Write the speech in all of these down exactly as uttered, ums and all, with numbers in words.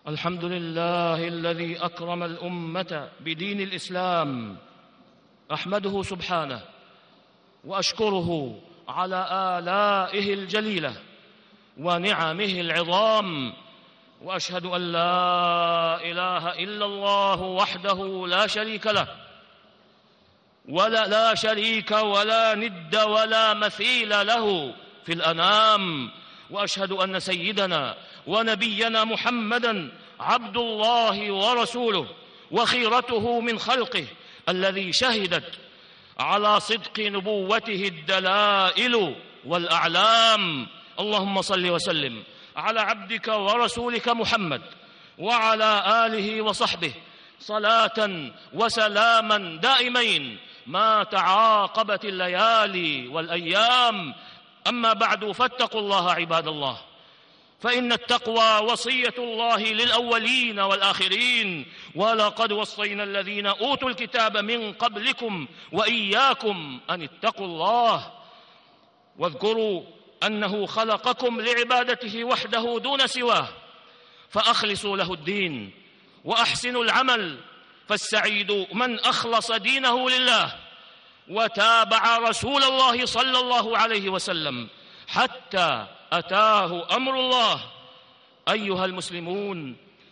الحمد لله الذي أكرم الأمة بدين الإسلام، أحمده سبحانه وأشكره على آلائه الجليلة ونعمه العظام، وأشهد أن لا إله إلا الله وحده لا شريك له، ولا لا شريك ولا ند ولا مثيل له في الأنام. وأشهد أن سيدنا ونبينا محمدًا عبد الله ورسوله وخيرته من خلقه، الذي شهدت على صدق نبوته الدلائل والأعلام. اللهم صل وسلم على عبدك ورسولك محمد وعلى آله وصحبه صلاة وسلاما دائمين ما تعاقبت الليالي والأيام. أما بعد، فاتقوا الله عباد الله، فإن التقوى وصية الله للأولين والآخرين، ولقد وصينا الذين أوتوا الكتاب من قبلكم وإياكم أن اتقوا الله، واذكروا أنه خلقكم لعبادته وحده دون سواه، فأخلصوا له الدين وأحسنوا العمل، فالسعيد من أخلص دينه لله وتابع رسول الله صلى الله عليه وسلم حتى أتاه أمر الله. أيها المسلمون،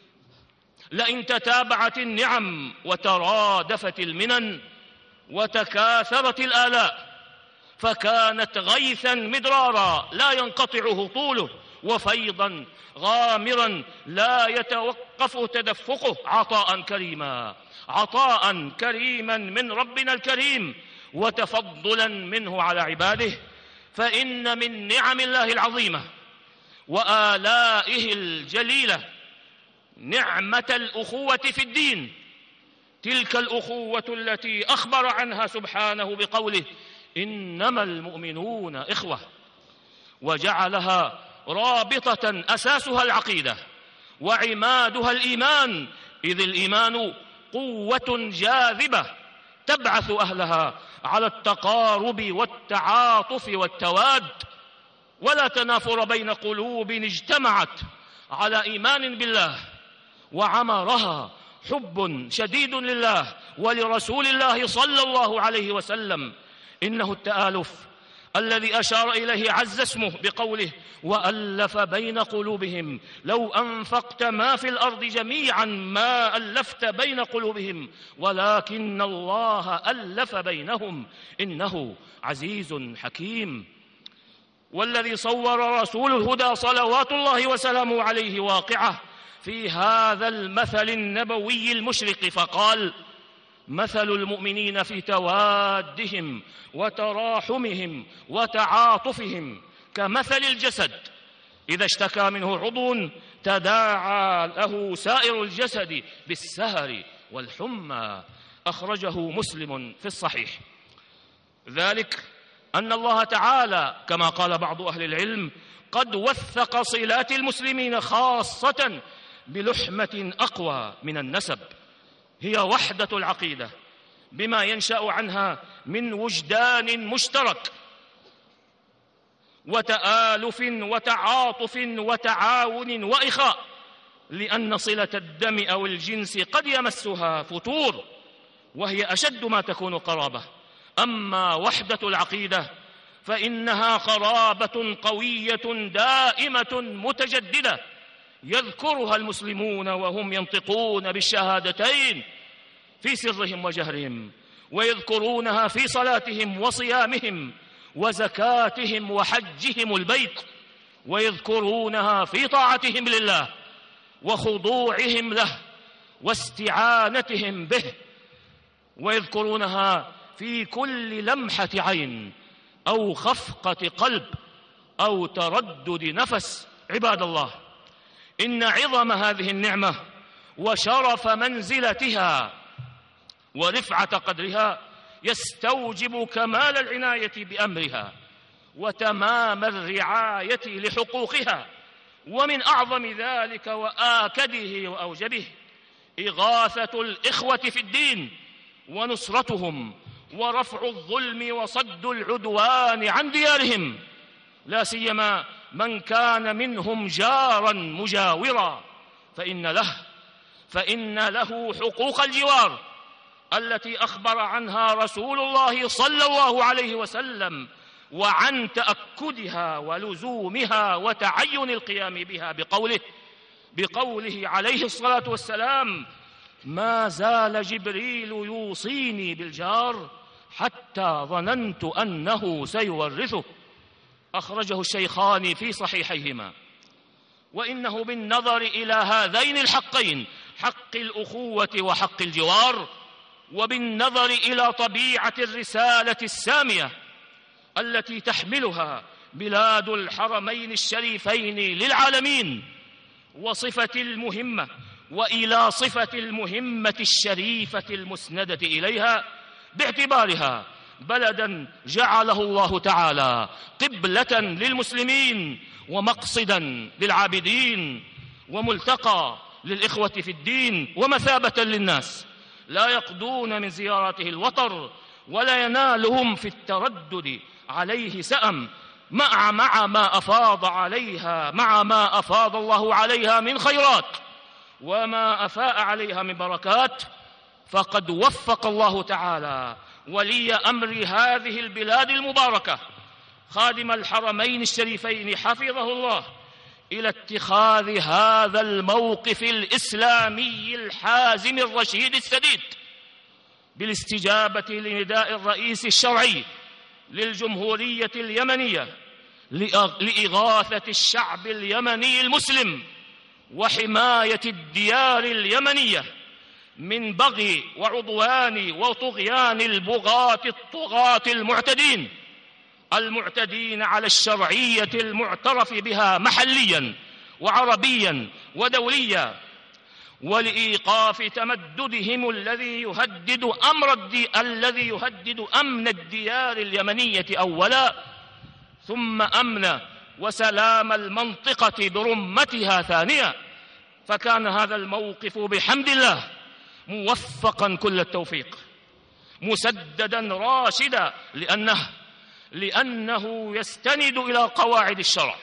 لئن تتابعت النعم وترادفت المنن وتكاثرت الآلاء فكانت غيثا مدرارا لا ينقطع هطوله، وفيضا غامرا لا يتوقف تدفقه، عطاء كريما عطاء كريما من ربنا الكريم وتفضلا منه على عباده. فإن من نعم الله العظيمة وآلائه الجليلة نعمة الأخوة في الدين، تلك الأخوة التي أخبر عنها سبحانه بقوله إنما المؤمنون إخوة، وجعلها رابطة أساسها العقيدة وعمادها الإيمان، إذ الإيمان قوة جاذبة تبعث أهلها على التقارب والتعاطف والتواد، ولا تنافر بين قلوب اجتمعت على إيمان بالله وعمرها حب شديد لله ولرسول الله صلى الله عليه وسلم. إنه التآلف الذي أشار إليه عز اسمه بقوله وألف بين قلوبهم لو أنفقت ما في الأرض جميعا ما ألفت بين قلوبهم ولكن الله ألف بينهم إنه عزيز حكيم. والذي صور رسول الهدى صلوات الله وسلامه عليه واقعه في هذا المثل النبوي المشرق، فقال مثل المؤمنين في توادهم وتراحمهم وتعاطفهم كمثل الجسد إذا اشتكى منه عضو تداعى له سائر الجسد بالسهر والحمى. أخرجه مسلم في الصحيح. ذلك أن الله تعالى كما قال بعض أهل العلم قد وثق صلات المسلمين خاصة بلحمة أقوى من النسب، هي وحدة العقيدة بما ينشأ عنها من وجدان مشترك وتآلف وتعاطف وتعاون وإخاء، لأن صلة الدم أو الجنس قد يمسها فتور وهي أشد ما تكون قرابة. أما وحدة العقيدة فإنها قرابة قوية دائمة متجددة يذكرها المسلمون وهم ينطقون بالشهادتين في سرهم وجهرهم، ويذكرونها في صلاتهم وصيامهم وزكاتهم وحجهم البيت، ويذكرونها في طاعتهم لله وخضوعهم له واستعانتهم به، ويذكرونها في كل لمحة عين أو خفقة قلب أو تردد نفس. عباد الله، إن عظم هذه النعمة وشرف منزلتها ورفعة قدرها يستوجب كمال العناية بأمرها وتمام الرعاية لحقوقها، ومن أعظم ذلك وآكده وأوجبه إغاثة الإخوة في الدين ونصرتهم ورفع الظلم وصد العدوان عن ديارهم، لا سيما من كان منهم جارا مجاورا، فإن له فإن له حقوق الجوار التي أخبر عنها رسول الله صلى الله عليه وسلم، وعن تأكدها ولزومها وتعين القيام بها بقوله بقوله عليه الصلاة والسلام: ما زال جبريل يوصيني بالجار حتى ظننت أنه سيورثه. أخرجه الشيخان في صحيحيهما. وإنه بالنظر إلى هذين الحقين، حق الأخوة وحق الجوار، وبالنظر إلى طبيعة الرسالة السامية التي تحملها بلاد الحرمين الشريفين للعالمين، وصفة المهمة وإلى صفة المهمة الشريفة المسندة إليها، باعتبارها بلدا جعله الله تعالى قبلة للمسلمين ومقصدا للعابدين وملتقى للإخوة في الدين ومثابة للناس، لا يقضون من زيارته الوطر ولا ينالهم في التردد عليه سأم، مع مع ما أفاض عليها مع ما أفاض الله عليها من خيرات وما أفاء عليها من بركات. فقد وفق الله تعالى ولي أمر هذه البلاد المباركة خادم الحرمين الشريفين حفظه الله إلى اتخاذ هذا الموقف الإسلامي الحازم الرشيد السديد بالاستجابة لنداء الرئيس الشرعي للجمهورية اليمنية لإغاثة الشعب اليمني المسلم وحماية الديار اليمنية من بغي وعدوان وطغيان البغاة الطغاة المعتدين المعتدين على الشرعية المعترف بها محليا وعربيا ودوليا، ولإيقاف تمددهم الذي يهدد أمر الدي... الذي يهدد أمن الديار اليمنية أولا، ثم أمن وسلام المنطقة برمتها ثانيا. فكان هذا الموقف بحمد الله موفقا كل التوفيق، مسددا راشدا، لأنه لأنه يستند إلى قواعد الشرع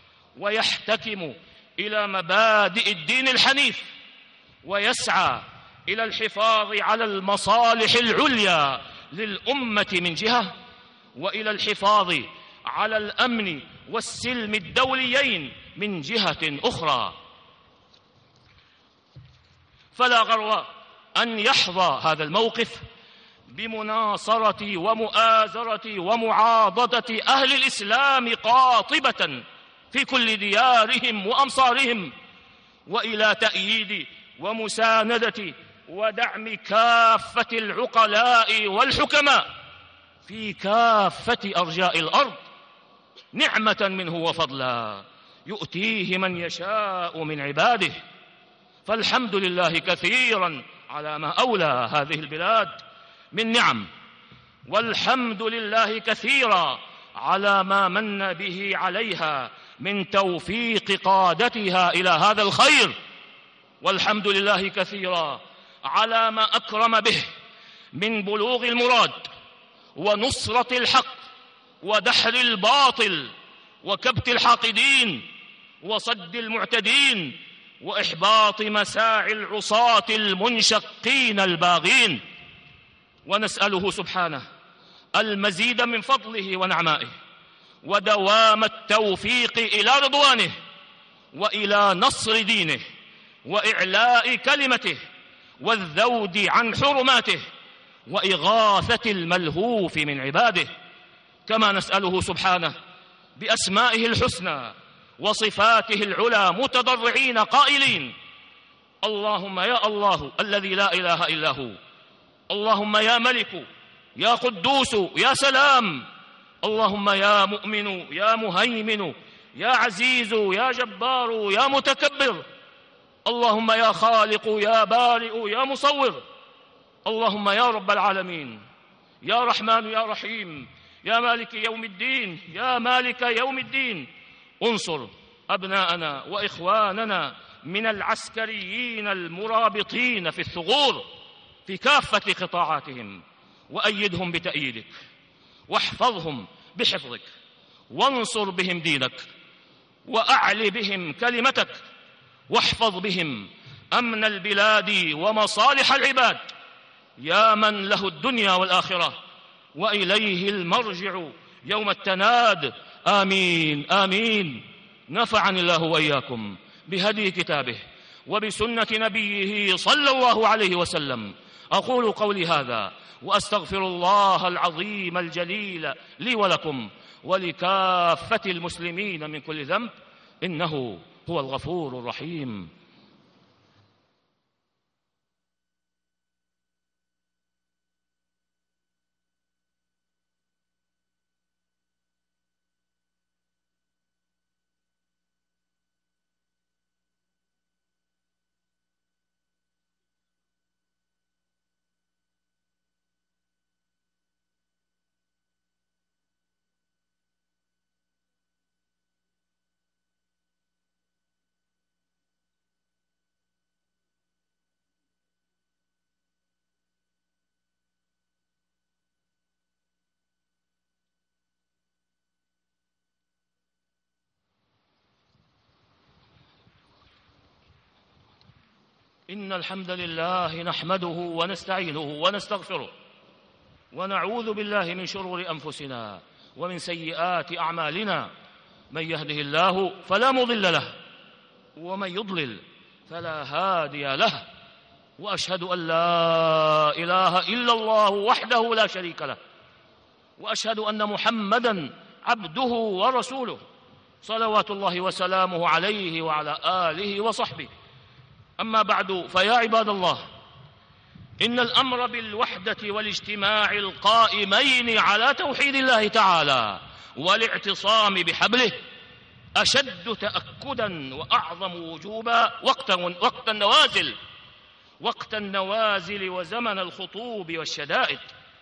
ويحتكم إلى مبادئ الدين الحنيف، ويسعى إلى الحفاظ على المصالح العليا للأمة من جهة، وإلى الحفاظ على الأمن والسلم الدوليين من جهة أخرى. فلا غرو أن يحظى هذا الموقف بمناصرة ومؤازرة ومعاضدة أهل الإسلام قاطبة في كل ديارهم وأمصارهم، وإلى تأييد ومساندة ودعم كافة العقلاء والحكماء في كافة أرجاء الأرض، نعمة منه وفضلا يؤتيه من يشاء من عباده. فالحمد لله كثيرا على ما أولى هذه البلاد من نعم، والحمد لله كثيرا على ما من به عليها من توفيق قادتها إلى هذا الخير، والحمد لله كثيرا على ما أكرم به من بلوغ المراد ونصرة الحق ودحر الباطل وكبت الحاقدين وصد المعتدين وإحباط مساعي العصاة المنشقين الباغين. ونسأله سبحانه المزيد من فضله ونعمائه ودوام التوفيق إلى رضوانه وإلى نصر دينه وإعلاء كلمته والذود عن حرماته وإغاثة الملهوف من عباده. كما نسأله سبحانه بأسمائه الحسنى وصفاته العلى متضرعين قائلين: اللهم يا الله الذي لا إله إلا هو، اللهم يا ملك يا قدوس يا سلام، اللهم يا مؤمن يا مهيمن يا عزيز يا جبار يا متكبر، اللهم يا خالق يا بارئ يا مصور، اللهم يا رب العالمين يا رحمن يا رحيم يا مالك يوم الدين يا مالك يوم الدين، انصر أبناءنا وإخواننا من العسكريين المرابطين في الثغور في كافة قطاعاتهم، وأيدهم بتأييدك، واحفظهم بحفظك، وانصر بهم دينك، وأعل بهم كلمتك، واحفظ بهم أمن البلاد ومصالح العباد، يا من له الدنيا والآخرة وإليه المرجع يوم التناد. آمين آمين. نفعني الله وإياكم بهدي كتابه وبسنة نبيه صلى الله عليه وسلم. أقول قولي هذا وأستغفر الله العظيم الجليل لي ولكم ولكافة المسلمين من كل ذنب، إنه هو الغفور الرحيم. إن الحمد لله نحمده ونستعينه ونستغفره ونعوذ بالله من شرور أنفسنا ومن سيئات أعمالنا، من يهده الله فلا مضل له ومن يضلل فلا هادي له، وأشهد أن لا إله إلا الله وحده لا شريك له، وأشهد أن محمدًا عبده ورسوله صلوات الله وسلامه عليه وعلى آله وصحبه. أما بعد، فيا عباد الله، إن الأمر بالوحدة والاجتماع القائمين على توحيد الله تعالى والاعتصام بحبله أشد تأكداً وأعظم وجوباً وقت, وقت النوازل وقت النوازل وزمن الخطوب والشدائد.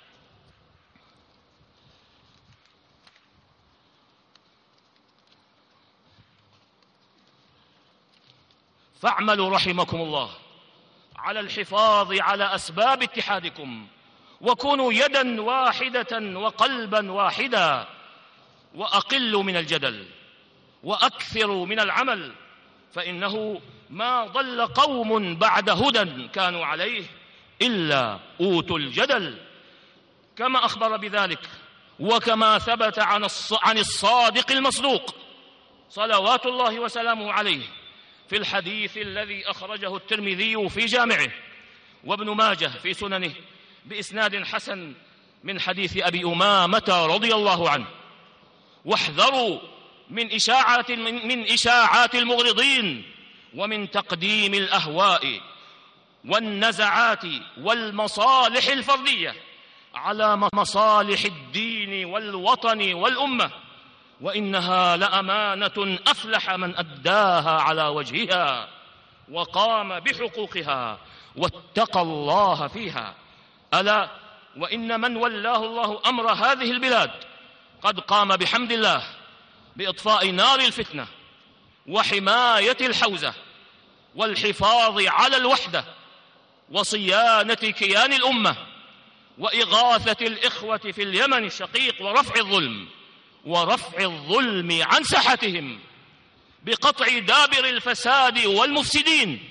فاعملوا رحمكم الله على الحفاظ على أسباب اتحادكم، وكونوا يدا واحدة وقلبا واحدا، وأقلوا من الجدل وأكثروا من العمل، فإنه ما ضل قوم بعد هدى كانوا عليه إلا أوتوا الجدل، كما أخبر بذلك وكما ثبت عن الصادق المصدوق صلوات الله وسلامه عليه في الحديث الذي أخرجه الترمذي في جامعه وابن ماجه في سننه بإسناد حسن من حديث أبي أمامة رضي الله عنه: واحذروا من إشاعات, من إشاعات المغرضين ومن تقديم الأهواء والنزعات والمصالح الفردية على مصالح الدين والوطن والأمة، وإنها لأمانة أفلح من أداها على وجهها وقام بحقوقها واتقى الله فيها. ألا وإن من ولاه الله أمر هذه البلاد قد قام بحمد الله بإطفاء نار الفتنة وحماية الحوزة والحفاظ على الوحدة وصيانة كيان الأمة وإغاثة الإخوة في اليمن الشقيق ورفع الظلم ورفع الظلم عن ساحتهم بقطع دابر الفساد والمفسدين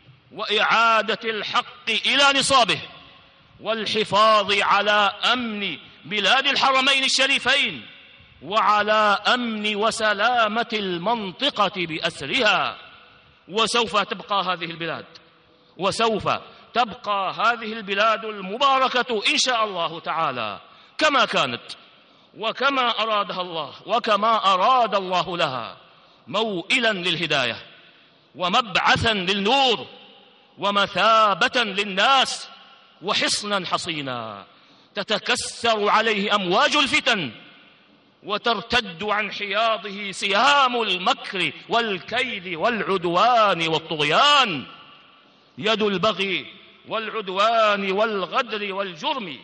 وإعادة الحق إلى نصابه والحفاظ على أمن بلاد الحرمين الشريفين وعلى أمن وسلامة المنطقة بأسرها. وسوف تبقى هذه البلاد وسوف تبقى هذه البلاد المباركة إن شاء الله تعالى كما كانت وكما أرادها الله وكما أراد الله لها، موئلا للهداية ومبعثا للنور ومثابة للناس وحصنا حصينا تتكسر عليه أمواج الفتن وترتد عن حياضه سهام المكر والكيد والعدوان والطغيان. يد البغي والعدوان والغدر والجرم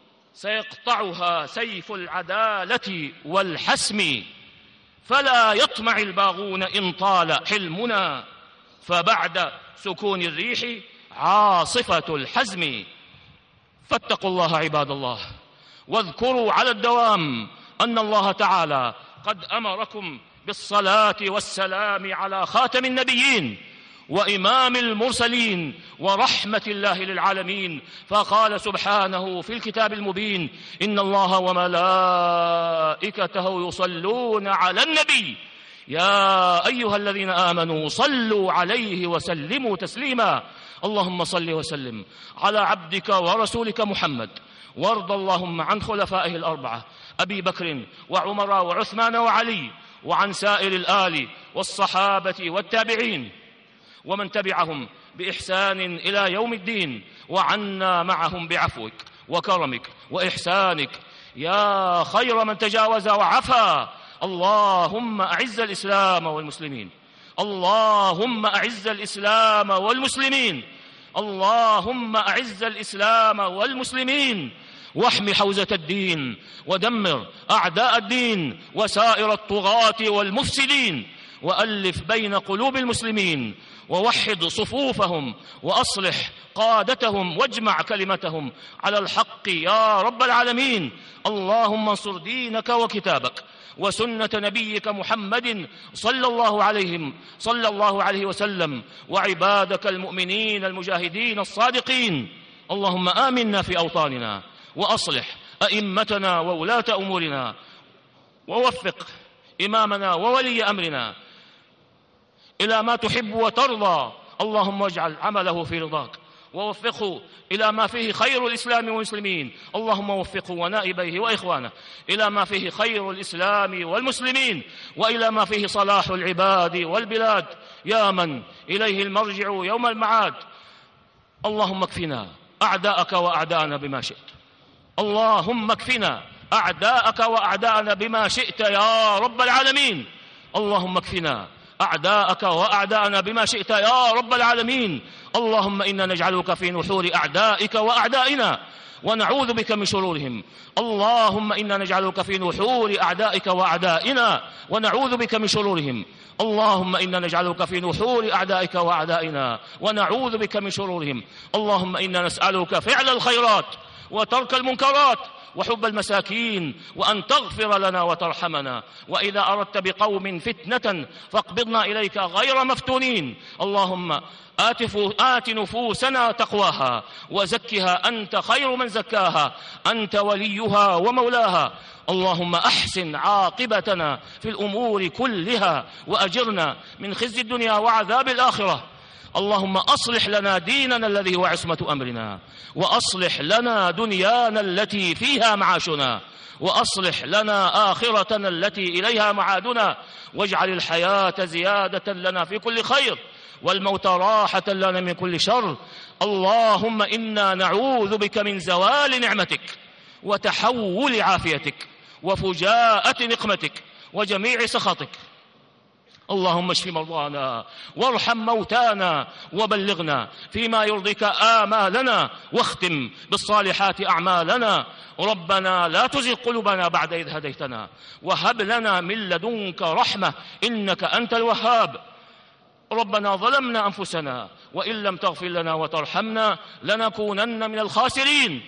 سيقطعها سيف العدالة والحسم، فلا يطمع الباغون إن طال حلمنا، فبعد سكون الريح عاصفة الحزم. فاتقوا الله عباد الله، واذكروا على الدوام أن الله تعالى قد أمركم بالصلاة والسلام على خاتم النبيين وإمام المرسلين ورحمة الله للعالمين. فقال سبحانه في الكتاب المبين: إن الله وملائكته يصلون على النبي يا أيها الذين آمنوا صلوا عليه وسلموا تسليما. اللهم صل وسلم على عبدك ورسولك محمد، وارض اللهم عن خلفائه الأربعة أبي بكر وعمر وعثمان وعلي، وعن سائر الآل والصحابة والتابعين ومن تبعهم بإحسان إلى يوم الدين، وعنا معهم بعفوك وكرمك وإحسانك يا خير من تجاوز وعفا. اللهم أعز الإسلام والمسلمين، اللهم أعز الإسلام والمسلمين، اللهم أعز الإسلام والمسلمين، واحم حوزة الدين، ودمر أعداء الدين وسائر الطغاة والمفسدين، وألف بين قلوب المسلمين، ووحد صفوفهم، وأصلح قادتهم، واجمع كلمتهم على الحق يا رب العالمين. اللهم انصر دينك وكتابك وسنة نبيك محمد صلى الله عليه صلى الله عليه وسلم، وعبادك المؤمنين المجاهدين الصادقين. اللهم آمنا في أوطاننا، وأصلح أئمتنا وولاة أمورنا، ووفق إمامنا وولي أمرنا إلى ما تحب وترضى. اللهم اجعل عمله في رضاك، ووفقه إلى ما فيه خير الإسلام والمسلمين. اللهم وفقه ونائبيه وإخوانه إلى ما فيه خير الإسلام والمسلمين، وإلى ما فيه صلاح العباد والبلاد، يا من إليه المرجع يوم المعاد. اللهم اكفنا أعداءك وأعداءنا بما شئت، اللهم اكفنا أعداءك وأعداءنا بما شئت يا رب العالمين. اللهم اكفنا أعداءك وأعداءنا بما شئت يا رب العالمين. اللهم إنا نجعلك في نحور أعدائك وأعدائنا، ونعوذ بك من شرورهم. اللهم إنا نجعلك في نحور أعدائك وأعدائنا، ونعوذ بك من شرورهم. اللهم إنا نجعلك في نحور أعدائك وأعدائنا، ونعوذ بك من شرورهم. اللهم إنا نسألك فعل الخيرات وترك المنكرات وحب المساكين، وأن تغفر لنا وترحمنا. وإذا أردت بقوم فتنة فاقبضنا إليك غير مفتونين. اللهم آت نفوسنا تقواها وزكها أنت خير من زكاها، أنت وليها ومولاها. اللهم أحسن عاقبتنا في الأمور كلها، وأجرنا من خزي الدنيا وعذاب الآخرة. اللهم أصلح لنا ديننا الذي هو عصمة أمرنا، وأصلح لنا دنيانا التي فيها معاشنا، وأصلح لنا آخرتنا التي إليها معادنا، واجعل الحياة زيادة لنا في كل خير، والموت راحة لنا من كل شر. اللهم إنا نعوذ بك من زوال نعمتك، وتحول عافيتك، وفجاءة نقمتك، وجميع سخطك. اللهم اشف مرضانا، وارحم موتانا، وبلغنا فيما يرضيك آمالنا، واختم بالصالحات أعمالنا. ربنا لا تزغ قلوبنا بعد إذ هديتنا، وهب لنا من لدنك رحمة إنك أنت الوهاب. ربنا ظلمنا أنفسنا، وإن لم تغفر لنا وترحمنا لنكونن من الخاسرين.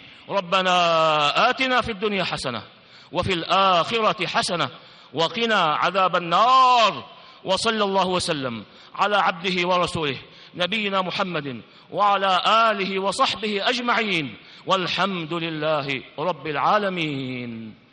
ربنا آتنا في الدنيا حسنة، وفي الآخرة حسنة، وقنا عذاب النار. وصلى الله وسلم على عبده ورسوله نبينا محمد وعلى آله وصحبه أجمعين، والحمد لله رب العالمين.